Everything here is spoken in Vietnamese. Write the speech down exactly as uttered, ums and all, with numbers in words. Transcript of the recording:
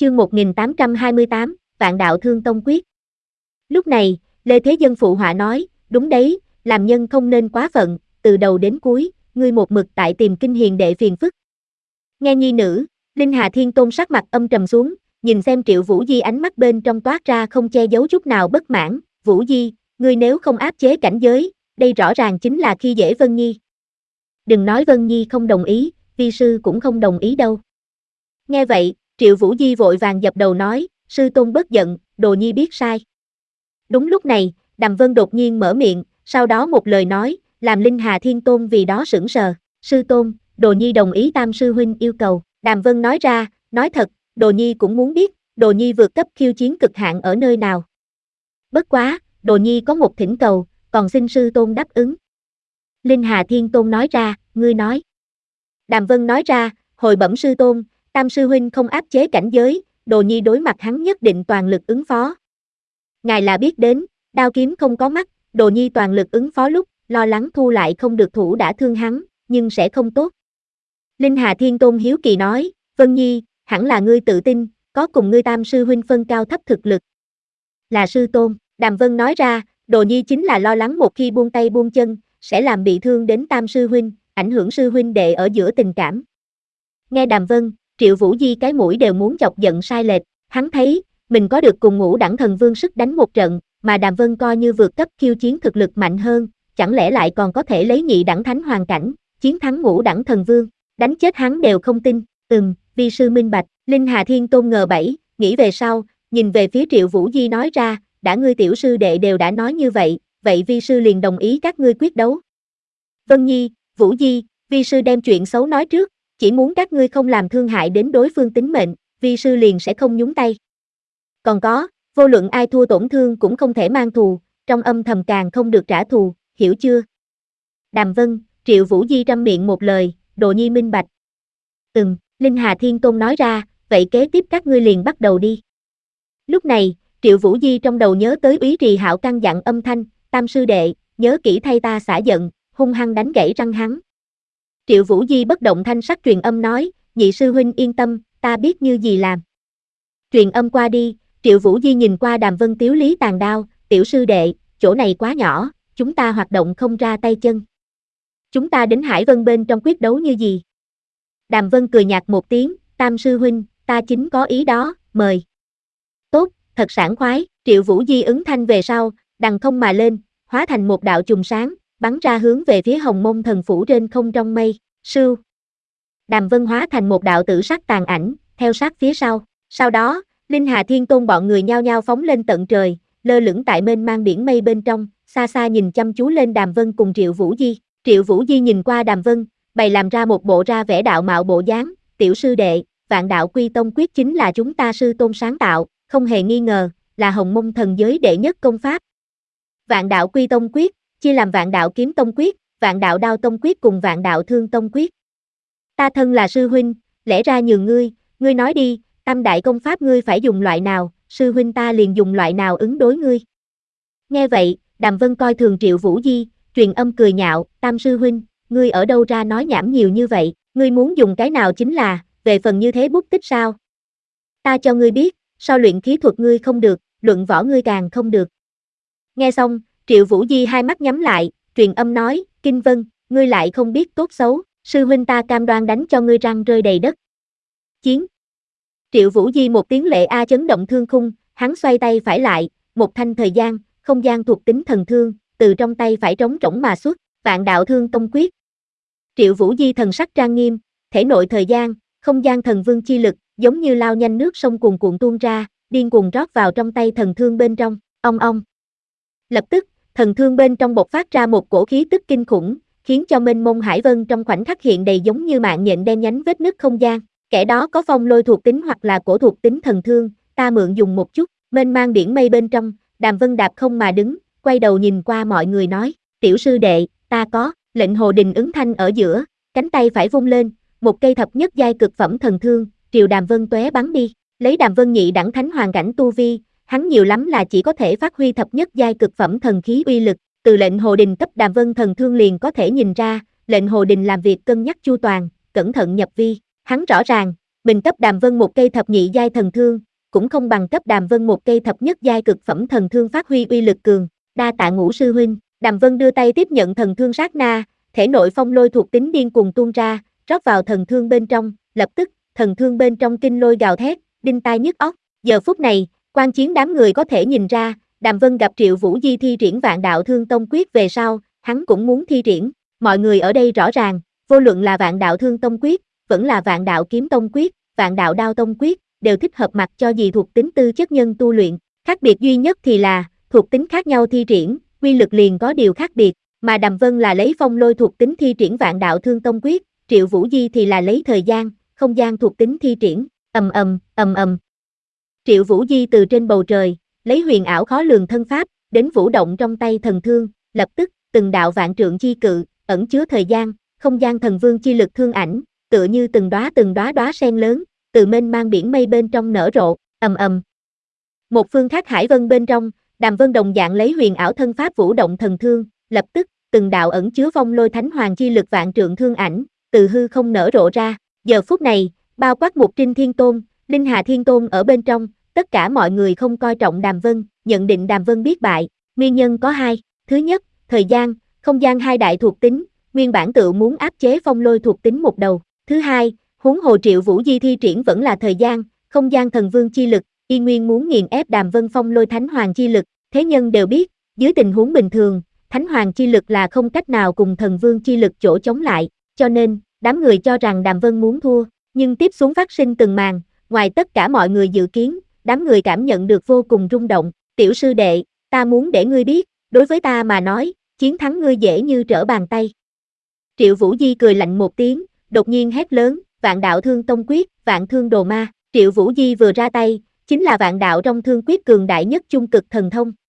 Chương một nghìn tám trăm hai mươi tám, Vạn Đạo Thương Tông Quyết. Lúc này, Lê Thế Dân phụ họa nói, đúng đấy, làm nhân không nên quá phận, từ đầu đến cuối, ngươi một mực tại tìm Kinh Hiền đệ phiền phức. Nghe nhi nữ, Linh Hà Thiên Tôn sắc mặt âm trầm xuống, nhìn xem Triệu Vũ Di ánh mắt bên trong toát ra không che giấu chút nào bất mãn, Vũ Di, ngươi nếu không áp chế cảnh giới, đây rõ ràng chính là khi dễ Vân Nhi. Đừng nói Vân Nhi không đồng ý, vi sư cũng không đồng ý đâu. Nghe vậy, Triệu Vũ Di vội vàng dập đầu nói, sư tôn bất giận, đồ nhi biết sai. Đúng lúc này, Đàm Vân đột nhiên mở miệng, sau đó một lời nói, làm Linh Hà Thiên Tôn vì đó sững sờ, sư tôn, đồ nhi đồng ý Tam sư huynh yêu cầu. Đàm Vân nói ra, nói thật, đồ nhi cũng muốn biết, đồ nhi vượt cấp khiêu chiến cực hạn ở nơi nào. Bất quá, đồ nhi có một thỉnh cầu, còn xin sư tôn đáp ứng. Linh Hà Thiên Tôn nói ra, ngươi nói. Đàm Vân nói ra, hồi bẩm sư tôn, Tam sư huynh không áp chế cảnh giới, đồ nhi đối mặt hắn nhất định toàn lực ứng phó. Ngài là biết đến, đao kiếm không có mắt, đồ nhi toàn lực ứng phó lúc, lo lắng thu lại không được thủ đã thương hắn, nhưng sẽ không tốt. Linh Hà Thiên Tôn hiếu kỳ nói, Vân Nhi, hẳn là ngươi tự tin, có cùng ngươi Tam sư huynh phân cao thấp thực lực. Là sư tôn, Đàm Vân nói ra, đồ nhi chính là lo lắng một khi buông tay buông chân, sẽ làm bị thương đến Tam sư huynh, ảnh hưởng sư huynh đệ ở giữa tình cảm. Nghe Đàm Vân, Triệu Vũ Di cái mũi đều muốn chọc giận sai lệch, hắn thấy, mình có được cùng ngũ đẳng thần vương sức đánh một trận, mà Đàm Vân coi như vượt cấp khiêu chiến thực lực mạnh hơn, chẳng lẽ lại còn có thể lấy nhị đẳng thánh hoàn cảnh, chiến thắng ngũ đẳng thần vương, đánh chết hắn đều không tin, ừm, vi sư minh bạch. Linh Hà Thiên Tôn ngờ bẫy, nghĩ về sau, nhìn về phía Triệu Vũ Di nói ra, đã ngươi tiểu sư đệ đều đã nói như vậy, vậy vi sư liền đồng ý các ngươi quyết đấu. Vân Nhi, Vũ Di, vi sư đem chuyện xấu nói trước, chỉ muốn các ngươi không làm thương hại đến đối phương tính mệnh, vi sư liền sẽ không nhúng tay. Còn có, vô luận ai thua tổn thương cũng không thể mang thù, trong âm thầm càng không được trả thù, hiểu chưa? Đàm Vân, Triệu Vũ Di trăm miệng một lời, đồ nhi minh bạch. Ừm, Linh Hà Thiên Tôn nói ra, vậy kế tiếp các ngươi liền bắt đầu đi. Lúc này, Triệu Vũ Di trong đầu nhớ tới Úy Trì Hạo căn dặn âm thanh, Tam sư đệ, nhớ kỹ thay ta xả giận, hung hăng đánh gãy răng hắn. Triệu Vũ Di bất động thanh sắc truyền âm nói, nhị sư huynh yên tâm, ta biết như gì làm. Truyền âm qua đi, Triệu Vũ Di nhìn qua Đàm Vân tiếu lý tàn đao, tiểu sư đệ, chỗ này quá nhỏ, chúng ta hoạt động không ra tay chân. Chúng ta đến Hải Vân bên trong quyết đấu như gì? Đàm Vân cười nhạt một tiếng, Tam sư huynh, ta chính có ý đó, mời. Tốt, thật sảng khoái, Triệu Vũ Di ứng thanh về sau, đằng không mà lên, hóa thành một đạo chùm sáng, bắn ra hướng về phía Hồng Mông Thần Phủ trên không trong mây, sưu. Đàm Vân hóa thành một đạo tử sắc tàn ảnh, theo sát phía sau, sau đó, Linh Hà Thiên Tôn bọn người nhao nhao phóng lên tận trời, lơ lửng tại mênh mang biển mây bên trong, xa xa nhìn chăm chú lên Đàm Vân cùng Triệu Vũ Di, Triệu Vũ Di nhìn qua Đàm Vân, bày làm ra một bộ ra vẻ đạo mạo bộ dáng, tiểu sư đệ, Vạn Đạo Quy Tông Quyết chính là chúng ta sư tôn sáng tạo, không hề nghi ngờ, là Hồng Mông thần giới đệ nhất công pháp. Vạn Đạo Quy Tông Quyết, chia làm Vạn Đạo Kiếm Tông Quyết, Vạn Đạo Đao Tông Quyết cùng Vạn Đạo Thương Tông Quyết. Ta thân là sư huynh, lẽ ra nhường ngươi, ngươi nói đi, tam đại công pháp ngươi phải dùng loại nào, sư huynh ta liền dùng loại nào ứng đối ngươi. Nghe vậy, Đàm Vân coi thường Triệu Vũ Di, truyền âm cười nhạo, Tam sư huynh, ngươi ở đâu ra nói nhảm nhiều như vậy, ngươi muốn dùng cái nào chính là, về phần như thế bút tích sao? Ta cho ngươi biết, so luyện khí thuật ngươi không được, luận võ ngươi càng không được. Nghe xong, Triệu Vũ Di hai mắt nhắm lại, truyền âm nói, Kinh Vân, ngươi lại không biết tốt xấu, sư huynh ta cam đoan đánh cho ngươi răng rơi đầy đất. Chiến. Triệu Vũ Di một tiếng lệ a chấn động thương khung, hắn xoay tay phải lại, một thanh thời gian, không gian thuộc tính thần thương, từ trong tay phải trống rỗng mà xuất, Vạn Đạo Thương Tông Quyết. Triệu Vũ Di thần sắc trang nghiêm, thể nội thời gian, không gian thần vương chi lực, giống như lao nhanh nước sông cuồn cuộn tuôn ra, điên cuồng rót vào trong tay thần thương bên trong, ong ong. Lập tức, thần thương bên trong bộc phát ra một cổ khí tức kinh khủng, khiến cho mênh mông hải vân trong khoảnh khắc hiện đầy giống như mạng nhện đen nhánh vết nứt không gian. Kẻ đó có phong lôi thuộc tính hoặc là cổ thuộc tính thần thương, ta mượn dùng một chút, mênh mang biển mây bên trong, Đàm Vân đạp không mà đứng, quay đầu nhìn qua mọi người nói, tiểu sư đệ, ta có, lệnh Hồ Đình ứng thanh ở giữa, cánh tay phải vung lên, một cây thập nhất giai cực phẩm thần thương, triều Đàm Vân tóe bắn đi, lấy Đàm Vân nhị đẳng thánh hoàn cảnh tu vi, hắn nhiều lắm là chỉ có thể phát huy thập nhất giai cực phẩm thần khí uy lực, từ lệnh Hồ Đình cấp Đàm Vân thần thương liền có thể nhìn ra, lệnh Hồ Đình làm việc cân nhắc chu toàn, cẩn thận nhập vi, hắn rõ ràng, mình cấp Đàm Vân một cây thập nhị giai thần thương, cũng không bằng cấp Đàm Vân một cây thập nhất giai cực phẩm thần thương phát huy uy lực cường, đa tạ Ngũ sư huynh. Đàm Vân đưa tay tiếp nhận thần thương sát na, thể nội phong lôi thuộc tính điên cuồng tuôn ra, rót vào thần thương bên trong, lập tức, thần thương bên trong kinh lôi gào thét, đinh tai nhức óc. Giờ phút này, quan chiến đám người có thể nhìn ra, Đàm Vân gặp Triệu Vũ Di thi triển Vạn Đạo Thương Tông Quyết về sau, hắn cũng muốn thi triển. Mọi người ở đây rõ ràng, vô luận là Vạn Đạo Thương Tông Quyết, vẫn là Vạn Đạo Kiếm Tông Quyết, Vạn Đạo Đao Tông Quyết, đều thích hợp mặc cho gì thuộc tính tư chất nhân tu luyện. Khác biệt duy nhất thì là, thuộc tính khác nhau thi triển, quy lực liền có điều khác biệt, mà Đàm Vân là lấy phong lôi thuộc tính thi triển Vạn Đạo Thương Tông Quyết, Triệu Vũ Di thì là lấy thời gian, không gian thuộc tính thi triển, ầm ầm, ầm ầm. Triệu Vũ Di từ trên bầu trời, lấy huyền ảo khó lường thân pháp, đến vũ động trong tay thần thương, lập tức, từng đạo vạn trượng chi cự, ẩn chứa thời gian, không gian thần vương chi lực thương ảnh, tựa như từng đóa từng đóa đóa sen lớn, từ mênh mang biển mây bên trong nở rộ, ầm ầm. Một phương khác hải vân bên trong, Đàm Vân đồng dạng lấy huyền ảo thân pháp vũ động thần thương, lập tức, từng đạo ẩn chứa phong lôi thánh hoàng chi lực vạn trượng thương ảnh, từ hư không nở rộ ra. Giờ phút này, bao quát Mục Trinh Thiên Tôn, Linh Hà Thiên Tôn ở bên trong, tất cả mọi người không coi trọng Đàm Vân, nhận định Đàm Vân biết bại. Nguyên nhân có hai, thứ nhất, thời gian, không gian hai đại thuộc tính, nguyên bản tự muốn áp chế phong lôi thuộc tính một đầu. Thứ hai, huống hồ Triệu Vũ Di thi triển vẫn là thời gian, không gian thần vương chi lực, y nguyên muốn nghiền ép Đàm Vân phong lôi thánh hoàng chi lực. Thế nhân đều biết, dưới tình huống bình thường, thánh hoàng chi lực là không cách nào cùng thần vương chi lực chỗ chống lại, cho nên, đám người cho rằng Đàm Vân muốn thua, nhưng tiếp xuống phát sinh từng màn, ngoài tất cả mọi người dự kiến, đám người cảm nhận được vô cùng rung động. Tiểu sư đệ, ta muốn để ngươi biết, đối với ta mà nói, chiến thắng ngươi dễ như trở bàn tay. Triệu Vũ Di cười lạnh một tiếng, đột nhiên hét lớn, Vạn Đạo Thương Tông Quyết, Vạn Thương Đồ Ma. Triệu Vũ Di vừa ra tay, chính là Vạn Đạo trong Thương Quyết cường đại nhất chung cực thần thông.